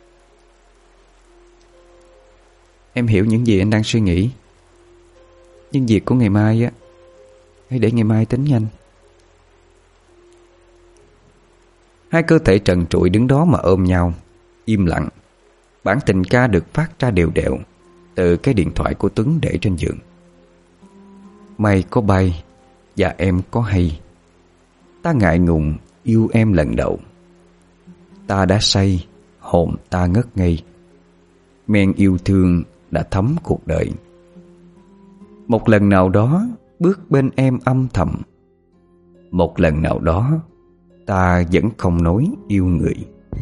em hiểu những gì anh đang suy nghĩ, nhưng việc của ngày mai á, hãy để ngày mai tính nhanh. Hai cơ thể trần trụi đứng đó mà ôm nhau, im lặng. Bản tình ca được phát ra đều đều từ cái điện thoại của Tuấn để trên giường. Mây có bay và em có hay, ta ngại ngùng yêu em lần đầu. Ta đã say, hồn ta ngất ngây, men yêu thương đã thấm cuộc đời. Một lần nào đó bước bên em âm thầm, một lần nào đó ta vẫn không nói yêu người.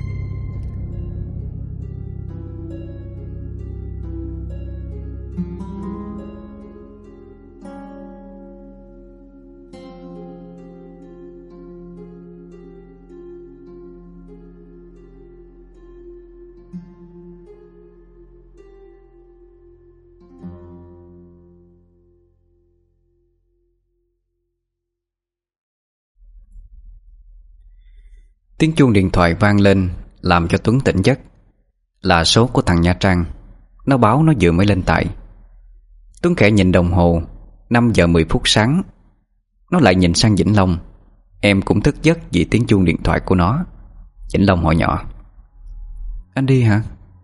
Tiếng chuông điện thoại vang lên làm cho Tuấn tỉnh giấc. Là số của thằng Nha Trang. Nó báo nó vừa mới lên tải. Tuấn khẽ nhìn đồng hồ, 5 giờ 10 phút sáng. Nó lại nhìn sang Vĩnh Long. Em cũng thức giấc vì tiếng chuông điện thoại của nó. Vĩnh Long hỏi nhỏ: Anh đi hả?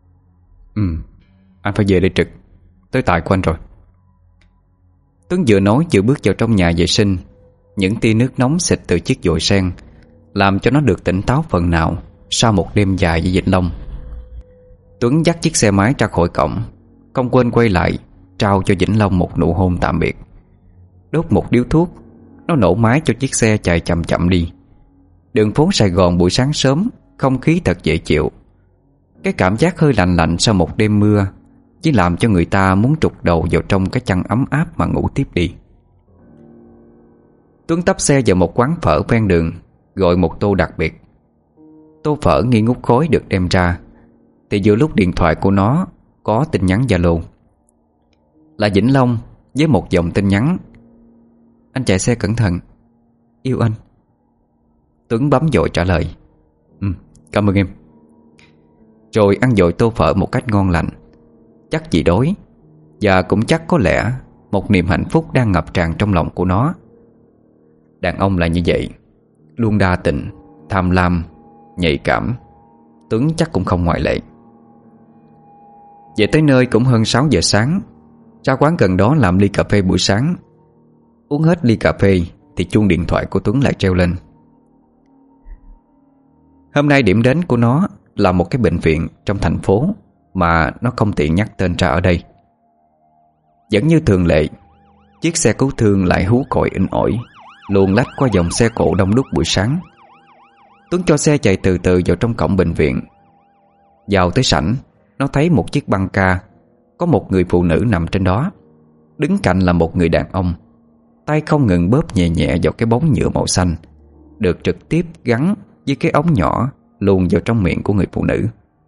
Anh phải về để trực. Tới tại của anh rồi. Tuấn vừa nói vừa bước vào trong nhà vệ sinh. Những tia nước nóng xịt từ chiếc dội sen làm cho nó được tỉnh táo phần nào sau một đêm dài với Vĩnh Long. Tuấn dắt chiếc xe máy ra khỏi cổng, không quên quay lại trao cho Vĩnh Long một nụ hôn tạm biệt. Đốt một điếu thuốc, nó nổ máy cho chiếc xe chạy chậm chậm đi. Đường phố Sài Gòn buổi sáng sớm, không khí thật dễ chịu. Cái cảm giác hơi lạnh lạnh sau một đêm mưa chỉ làm cho người ta muốn trục đầu vào trong cái chăn ấm áp mà ngủ tiếp đi. Tuấn tấp xe vào một quán phở ven đường, gọi một tô đặc biệt. Tô phở nghi ngút khói được đem ra thì giữa lúc điện thoại của nó có tin nhắn Zalo. Là Vĩnh Long với một dòng tin nhắn: Anh chạy xe cẩn thận, yêu anh. Tuấn bấm dội trả lời: Cảm ơn em. Rồi ăn dội tô phở một cách ngon lành. Chắc vì đói, và cũng chắc có lẽ một niềm hạnh phúc đang ngập tràn trong lòng của nó. Đàn ông là như vậy, luôn đa tình, tham lam, nhạy cảm. Tuấn chắc cũng không ngoại lệ. Về tới nơi cũng hơn 6 giờ sáng. Ra quán gần đó làm ly cà phê buổi sáng. Uống hết ly cà phê thì chuông điện thoại của Tuấn lại treo lên. Hôm nay điểm đến của nó là một cái bệnh viện trong thành phố mà nó không tiện nhắc tên ra ở đây. Vẫn như thường lệ, chiếc xe cứu thương lại hú còi inh ỏi, luồn lách qua dòng xe cộ đông đúc buổi sáng. Tuấn cho xe chạy từ từ vào trong cổng bệnh viện. Vào tới sảnh, nó thấy một chiếc băng ca, có một người phụ nữ nằm trên đó. Đứng cạnh là một người đàn ông, tay không ngừng bóp nhẹ nhẹ vào cái bóng nhựa màu xanh, được trực tiếp gắn với cái ống nhỏ luồn vào trong miệng của người phụ nữ.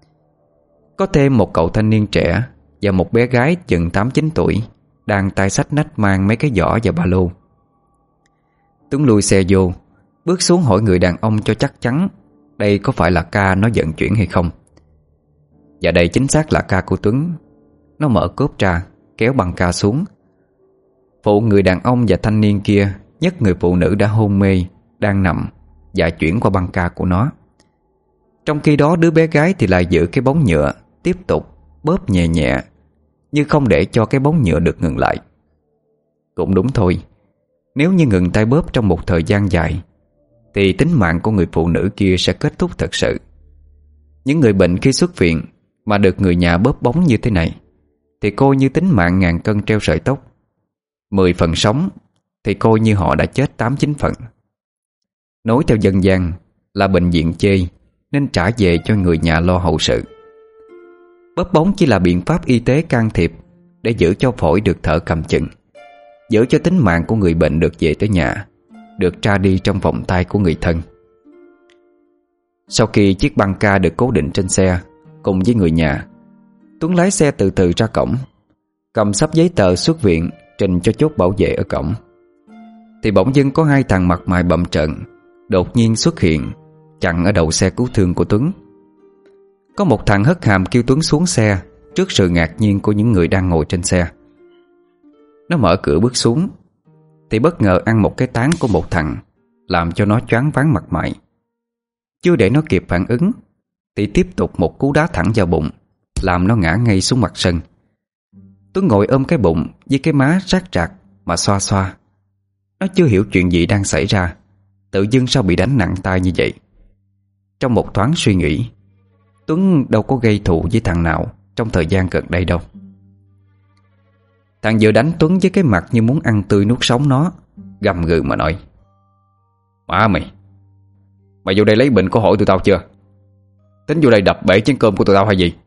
Có thêm một cậu thanh niên trẻ và một bé gái chừng 8-9 tuổi đang tay xách nách mang mấy cái giỏ và ba lô. Tuấn lùi xe vô, bước xuống hỏi người đàn ông cho chắc chắn đây có phải là ca nó vận chuyển hay không. Và đây chính xác là ca của Tuấn. Nó mở cốp ra, kéo băng ca xuống. Phụ người đàn ông và thanh niên kia nhấc người phụ nữ đã hôn mê, đang nằm, và chuyển qua băng ca của nó. Trong khi đó đứa bé gái thì lại giữ cái bóng nhựa, tiếp tục bóp nhẹ nhẹ, như không để cho cái bóng nhựa được ngừng lại. Cũng đúng thôi, nếu như ngừng tay bóp trong một thời gian dài thì tính mạng của người phụ nữ kia sẽ kết thúc thật sự. Những người bệnh khi xuất viện mà được người nhà bóp bóng như thế này thì coi như tính mạng ngàn cân treo sợi tóc. 10 phần sống thì coi như họ đã chết 8-9 phần. Nói theo dân gian là bệnh viện chê nên trả về cho người nhà lo hậu sự. Bóp bóng chỉ là biện pháp y tế can thiệp để giữ cho phổi được thở cầm chừng, giữ cho tính mạng của người bệnh được về tới nhà, được tra đi trong vòng tay của người thân. Sau khi chiếc băng ca được cố định trên xe cùng với người nhà, Tuấn lái xe từ từ ra cổng, cầm sắp giấy tờ xuất viện trình cho chốt bảo vệ ở cổng. Thì bỗng dưng có 2 thằng mặt mày bầm trợn đột nhiên xuất hiện, chặn ở đầu xe cứu thương của Tuấn. Có một thằng hất hàm kêu Tuấn xuống xe trước sự ngạc nhiên của những người đang ngồi trên xe. Nó mở cửa bước xuống thì bất ngờ ăn một cái tán của một thằng, làm cho nó choáng váng mặt mày. Chưa để nó kịp phản ứng thì tiếp tục một cú đá thẳng vào bụng, làm nó ngã ngay xuống mặt sân. Tuấn ngồi ôm cái bụng với cái má rát rạc mà xoa xoa. Nó chưa hiểu chuyện gì đang xảy ra, tự dưng sao bị đánh nặng tay như vậy. Trong một thoáng suy nghĩ, Tuấn đâu có gây thù với thằng nào trong thời gian gần đây đâu. Thằng vừa đánh Tuấn với cái mặt như muốn ăn tươi nuốt sống nó, gầm gừ mà nói: Má mày vô đây lấy bệnh có hỏi tụi tao chưa? Tính vô đây đập bể chén cơm của tụi tao hay gì?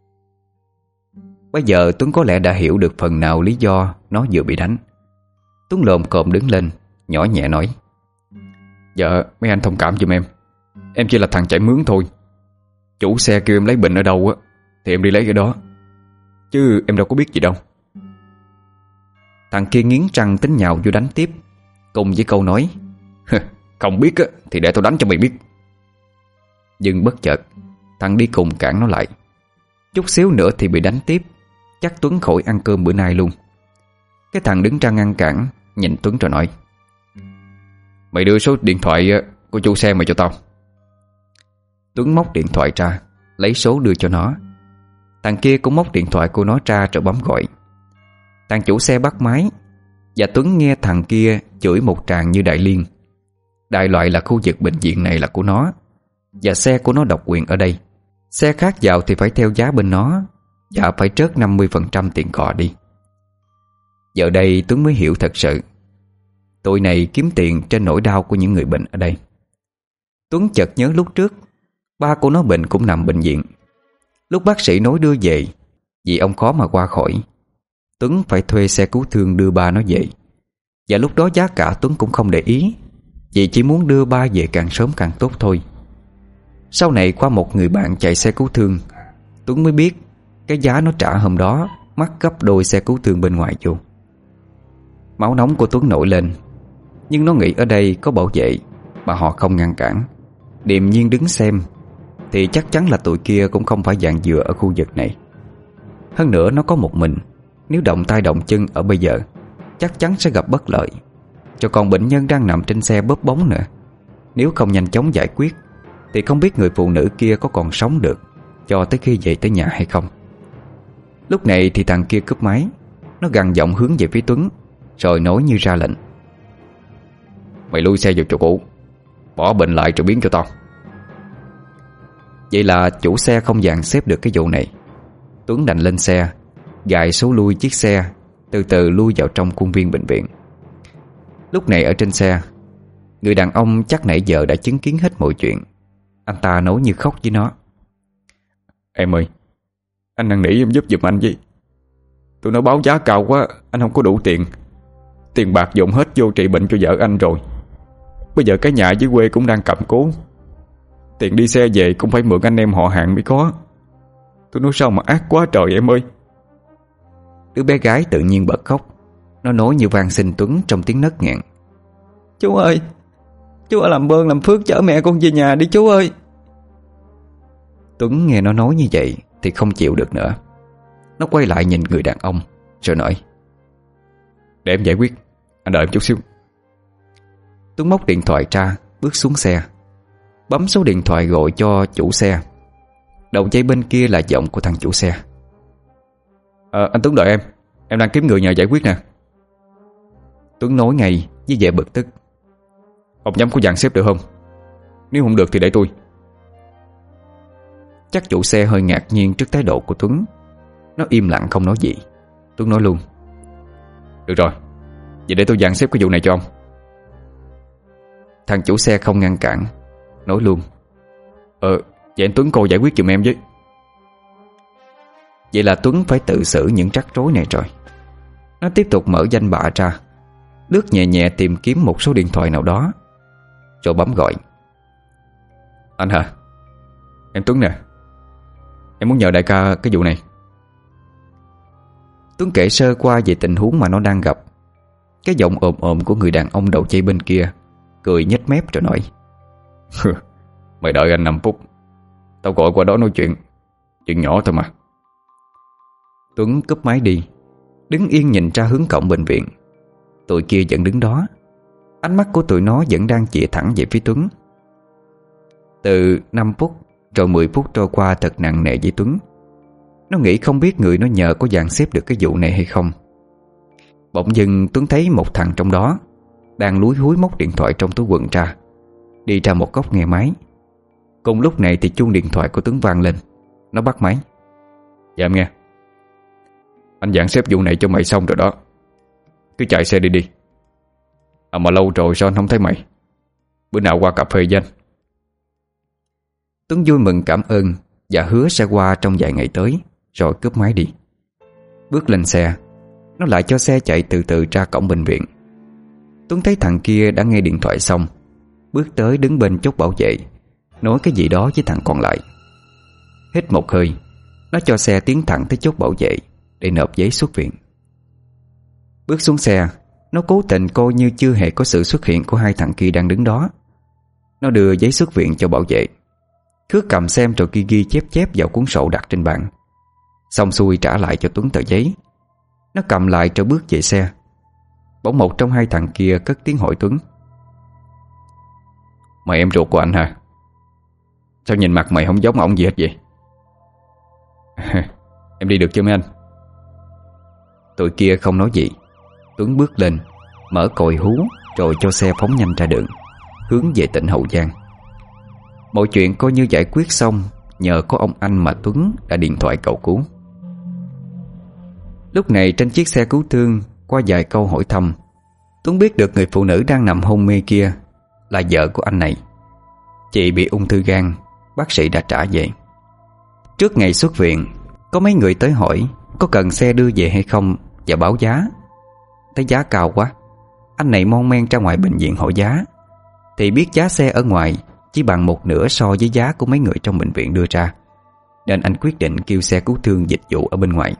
Bây giờ Tuấn có lẽ đã hiểu được phần nào lý do nó vừa bị đánh. Tuấn lồm cồm đứng lên, nhỏ nhẹ nói: Dạ mấy anh thông cảm giùm em chỉ là thằng chạy mướn thôi. Chủ xe kêu em lấy bệnh ở đâu á thì em đi lấy cái đó, chứ em đâu có biết gì đâu. Thằng kia nghiến răng tính nhào vô đánh tiếp, cùng với câu nói: Không biết á thì để tao đánh cho mày biết. Nhưng bất chợt thằng đi cùng cản nó lại. Chút xíu nữa thì bị đánh tiếp, chắc Tuấn khỏi ăn cơm bữa nay luôn. Cái thằng đứng ra ngăn cản nhìn Tuấn rồi nói: Mày đưa số điện thoại của chủ xe mày cho tao. Tuấn móc điện thoại ra, lấy số đưa cho nó. Thằng kia cũng móc điện thoại của nó ra rồi bấm gọi. Thằng chủ xe bắt máy, và Tuấn nghe thằng kia chửi một tràng như đại liên. Đại loại là khu vực bệnh viện này là của nó, và xe của nó độc quyền ở đây. Xe khác vào thì phải theo giá bên nó, và phải trớt 50% tiền cọ đi. Giờ đây Tuấn mới hiểu thật sự tụi này kiếm tiền trên nỗi đau của những người bệnh ở đây. Tuấn chợt nhớ lúc trước ba của nó bệnh cũng nằm bệnh viện. Lúc bác sĩ nói đưa về, vì ông khó mà qua khỏi, Tuấn phải thuê xe cứu thương đưa ba nó về. Và lúc đó giá cả Tuấn cũng không để ý, vì chỉ muốn đưa ba về càng sớm càng tốt thôi. Sau này qua một người bạn chạy xe cứu thương, Tuấn mới biết cái giá nó trả hôm đó mắc gấp đôi xe cứu thương bên ngoài vô. Máu nóng của Tuấn nổi lên, nhưng nó nghĩ ở đây có bảo vệ mà họ không ngăn cản, điềm nhiên đứng xem, thì chắc chắn là tụi kia cũng không phải dạng dừa ở khu vực này. Hơn nữa nó có một mình, nếu động tay động chân ở bây giờ chắc chắn sẽ gặp bất lợi. Cho còn bệnh nhân đang nằm trên xe bóp bóng nữa, nếu không nhanh chóng giải quyết thì không biết người phụ nữ kia có còn sống được cho tới khi về tới nhà hay không. Lúc này thì thằng kia cúp máy. Nó gằn giọng hướng về phía Tuấn, rồi nói như ra lệnh: Mày lui xe vào chỗ cũ, bỏ bệnh lại rồi biến cho tao. Vậy là chủ xe không dàn xếp được cái vụ này. Tuấn đành lên xe, gài số lui chiếc xe, từ từ lui vào trong khuôn viên bệnh viện. Lúc này ở trên xe, người đàn ông chắc nãy giờ đã chứng kiến hết mọi chuyện. Anh ta nói như khóc với nó: Em ơi, anh năn nỉ em giúp giùm anh với. Tụi nó báo giá cao quá, anh không có đủ tiền. Tiền bạc dùng hết vô trị bệnh cho vợ anh rồi. Bây giờ cái nhà dưới quê cũng đang cầm cố. Tiền đi xe về cũng phải mượn anh em họ hàng mới có. Tụi nó sao mà ác quá trời em ơi. Đứa bé gái tự nhiên bật khóc. Nó nói như van xin Tuấn trong tiếng nấc nghẹn: Chú ơi, chú ở làm ơn làm phước chở mẹ con về nhà đi chú ơi. Tuấn nghe nó nói như vậy thì không chịu được nữa. Nó quay lại nhìn người đàn ông rồi nói: Để em giải quyết, anh đợi em chút xíu. Tuấn móc điện thoại ra, bước xuống xe, bấm số điện thoại gọi cho chủ xe. Đầu dây bên kia là giọng của thằng chủ xe: Anh Tuấn đợi em đang kiếm người nhờ giải quyết nè. Tuấn nói ngay với vẻ bực tức: Ông nhắm có dàn xếp được không? Nếu không được thì để tôi. Chắc chủ xe hơi ngạc nhiên trước thái độ của Tuấn. Nó im lặng không nói gì. Tuấn nói luôn: Được rồi, vậy để tôi dàn xếp cái vụ này cho ông. Thằng chủ xe không ngăn cản, nói luôn: Vậy anh Tuấn cô giải quyết giùm em với. Vậy là Tuấn phải tự xử những rắc rối này rồi. Nó tiếp tục mở danh bạ ra, lướt nhẹ nhẹ tìm kiếm một số điện thoại nào đó, rồi bấm gọi: Anh hả? Em Tuấn nè. Em muốn nhờ đại ca cái vụ này. Tuấn kể sơ qua về tình huống mà nó đang gặp. Cái giọng ồm ồm của người đàn ông đầu dây bên kia cười nhếch mép rồi nói: Mày đợi anh 5 phút, tao gọi qua đó nói chuyện nhỏ thôi mà. Tuấn cúp máy đi, đứng yên nhìn ra hướng cổng bệnh viện. Tụi kia vẫn đứng đó, ánh mắt của tụi nó vẫn đang chĩa thẳng về phía Tuấn. Từ 5 phút Rồi 10 phút trôi qua thật nặng nề với Tuấn. Nó nghĩ không biết người nó nhờ có dàn xếp được cái vụ này hay không. Bỗng dưng Tuấn thấy một thằng trong đó đang lúi húi móc điện thoại trong túi quần ra, đi ra một góc nghe máy. Cùng lúc này thì chuông điện thoại của Tuấn vang lên. Nó bắt máy. Dạ em nghe. Anh dàn xếp vụ này cho mày xong rồi đó. Cứ chạy xe đi đi. Mà lâu rồi sao anh không thấy mày? Bữa nào qua cà phê với anh. Tuấn vui mừng cảm ơn và hứa sẽ qua trong vài ngày tới, rồi cướp máy đi. Bước lên xe, nó lại cho xe chạy từ từ ra cổng bệnh viện. Tuấn thấy thằng kia đã nghe điện thoại xong, bước tới đứng bên chốt bảo vệ, nói cái gì đó với thằng còn lại. Hít một hơi, nó cho xe tiến thẳng tới chốt bảo vệ để nộp giấy xuất viện. Bước xuống xe, nó cố tình coi như chưa hề có sự xuất hiện của hai thằng kia đang đứng đó. Nó đưa giấy xuất viện cho bảo vệ, cứ cầm xem rồi ghi chép chép vào cuốn sổ đặt trên bàn. Xong xuôi trả lại cho Tuấn tờ giấy. Nó cầm lại rồi bước về xe. Bỗng một trong hai thằng kia cất tiếng hỏi Tuấn: Mày em ruột của anh hả? Sao nhìn mặt mày không giống ổng gì hết vậy? Em đi được chưa mấy anh? Tụi kia không nói gì. Tuấn bước lên, mở còi hú, rồi cho xe phóng nhanh ra đường, hướng về tỉnh Hậu Giang. Mọi chuyện coi như giải quyết xong nhờ có ông anh mà Tuấn đã điện thoại cầu cứu. Lúc này trên chiếc xe cứu thương, qua vài câu hỏi thăm, Tuấn biết được người phụ nữ đang nằm hôn mê kia là vợ của anh này. Chị bị ung thư gan, bác sĩ đã trả về. Trước ngày xuất viện, có mấy người tới hỏi có cần xe đưa về hay không và báo giá. Thấy giá cao quá, anh này mon men ra ngoài bệnh viện hỏi giá, thì biết giá xe ở ngoài chỉ bằng một nửa so với giá của mấy người trong bệnh viện đưa ra, nên anh quyết định kêu xe cứu thương dịch vụ ở bên ngoài.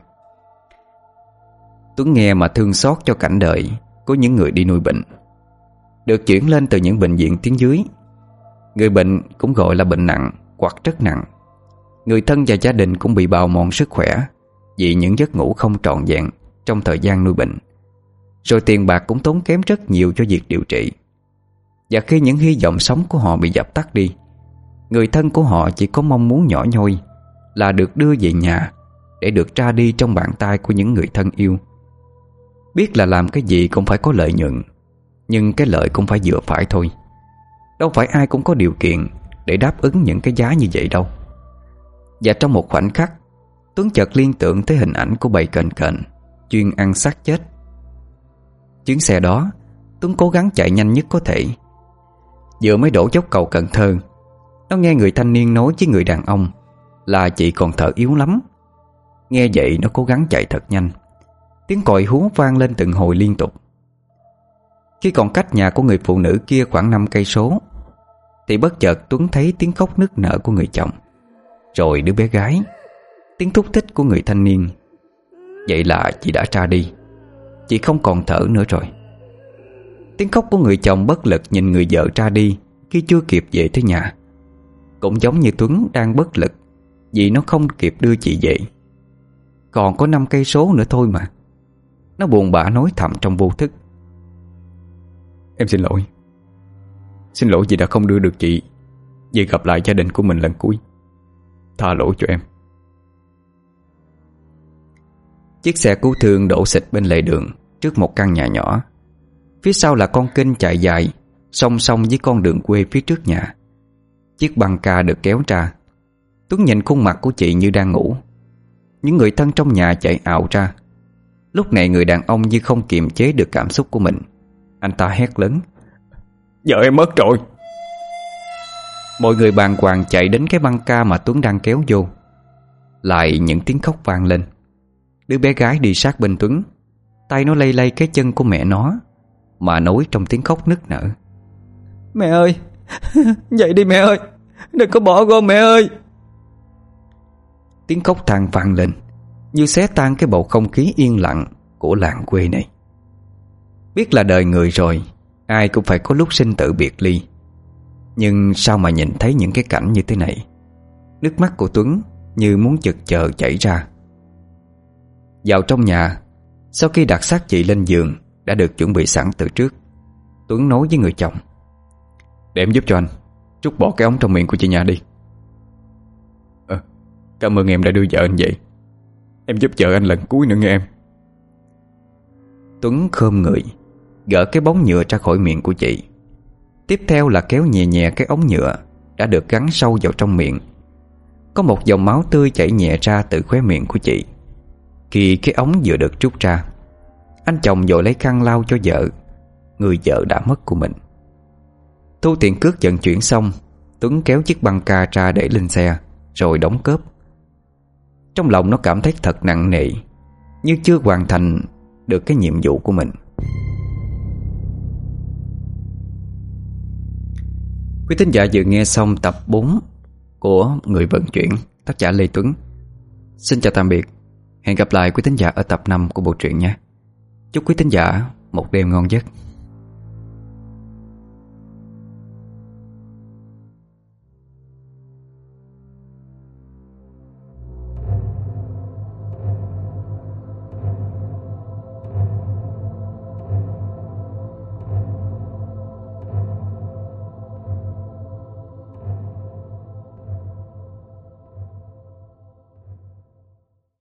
Tuấn nghe mà thương xót cho cảnh đời của những người đi nuôi bệnh, được chuyển lên từ những bệnh viện tuyến dưới. Người bệnh cũng gọi là bệnh nặng hoặc rất nặng. Người thân và gia đình cũng bị bào mòn sức khỏe vì những giấc ngủ không trọn vẹn trong thời gian nuôi bệnh. Rồi tiền bạc cũng tốn kém rất nhiều cho việc điều trị. Và khi những hy vọng sống của họ bị dập tắt đi, người thân của họ chỉ có mong muốn nhỏ nhoi là được đưa về nhà để được ra đi trong bàn tay của những người thân yêu. Biết là làm cái gì cũng phải có lợi nhuận, nhưng cái lợi cũng phải vừa phải thôi. Đâu phải ai cũng có điều kiện để đáp ứng những cái giá như vậy đâu. Và trong một khoảnh khắc, Tuấn chợt liên tưởng tới hình ảnh của bầy kền kền chuyên ăn xác chết. Chuyến xe đó, Tuấn cố gắng chạy nhanh nhất có thể. Vừa mới đổ dốc cầu Cần Thơ, nó nghe người thanh niên nói với người đàn ông là chị còn thở yếu lắm. Nghe vậy nó cố gắng chạy thật nhanh. Tiếng còi hú vang lên từng hồi liên tục. Khi còn cách nhà của người phụ nữ kia khoảng 5 cây số, thì bất chợt Tuấn thấy tiếng khóc nức nở của người chồng, rồi đứa bé gái, tiếng thúc thích của người thanh niên. Vậy là chị đã ra đi, chị không còn thở nữa rồi. Tiếng khóc của người chồng bất lực nhìn người vợ ra đi khi chưa kịp về tới nhà. Cũng giống như Tuấn đang bất lực vì nó không kịp đưa chị về. Còn có 5 cây số nữa thôi mà. Nó buồn bã nói thầm trong vô thức: Em xin lỗi. Xin lỗi vì đã không đưa được chị về gặp lại gia đình của mình lần cuối. Tha lỗi cho em. Chiếc xe cứu thương đổ xịch bên lề đường trước một căn nhà nhỏ. Phía sau là con kênh chạy dài song song với con đường quê phía trước nhà. Chiếc băng ca được kéo ra. Tuấn nhìn khuôn mặt của chị như đang ngủ. Những người thân trong nhà chạy ào ra. Lúc này người đàn ông như không kiềm chế được cảm xúc của mình. Anh ta hét lớn: Vợ em mất rồi! Mọi người bàng hoàng chạy đến cái băng ca mà Tuấn đang kéo vô. Lại những tiếng khóc vang lên. Đứa bé gái đi sát bên Tuấn, tay nó lay lay cái chân của mẹ nó, mà nói trong tiếng khóc nức nở: Mẹ ơi! Dậy đi mẹ ơi! Đừng có bỏ con mẹ ơi! Tiếng khóc than vang lên như xé tan cái bầu không khí yên lặng của làng quê này. Biết là đời người rồi, ai cũng phải có lúc sinh tử biệt ly. Nhưng sao mà nhìn thấy những cái cảnh như thế này, nước mắt của Tuấn như muốn chực chờ chảy ra. Vào trong nhà, sau khi đặt xác chị lên giường đã được chuẩn bị sẵn từ trước, Tuấn nói với người chồng: Để em giúp cho anh trút bỏ cái ống trong miệng của chị nhà đi. Cảm ơn em đã đưa vợ anh vậy. Em giúp vợ anh lần cuối nữa nghe em. Tuấn khom người gỡ cái bóng nhựa ra khỏi miệng của chị. Tiếp theo là kéo nhẹ nhẹ cái ống nhựa đã được gắn sâu vào trong miệng. Có một dòng máu tươi chảy nhẹ ra từ khóe miệng của chị. Khi cái ống vừa được rút ra, anh chồng vội lấy khăn lau cho vợ, người vợ đã mất của mình. Thu tiền cước vận chuyển xong, Tuấn kéo chiếc băng ca ra để lên xe, rồi đóng cốp. Trong lòng nó cảm thấy thật nặng nề, như chưa hoàn thành được cái nhiệm vụ của mình. Quý thính giả vừa nghe xong tập 4 của Người vận chuyển, tác giả Lê Tuấn. Xin chào tạm biệt. Hẹn gặp lại quý thính giả ở tập 5 của bộ truyện nhé. Chúc quý thính giả một đêm ngon giấc.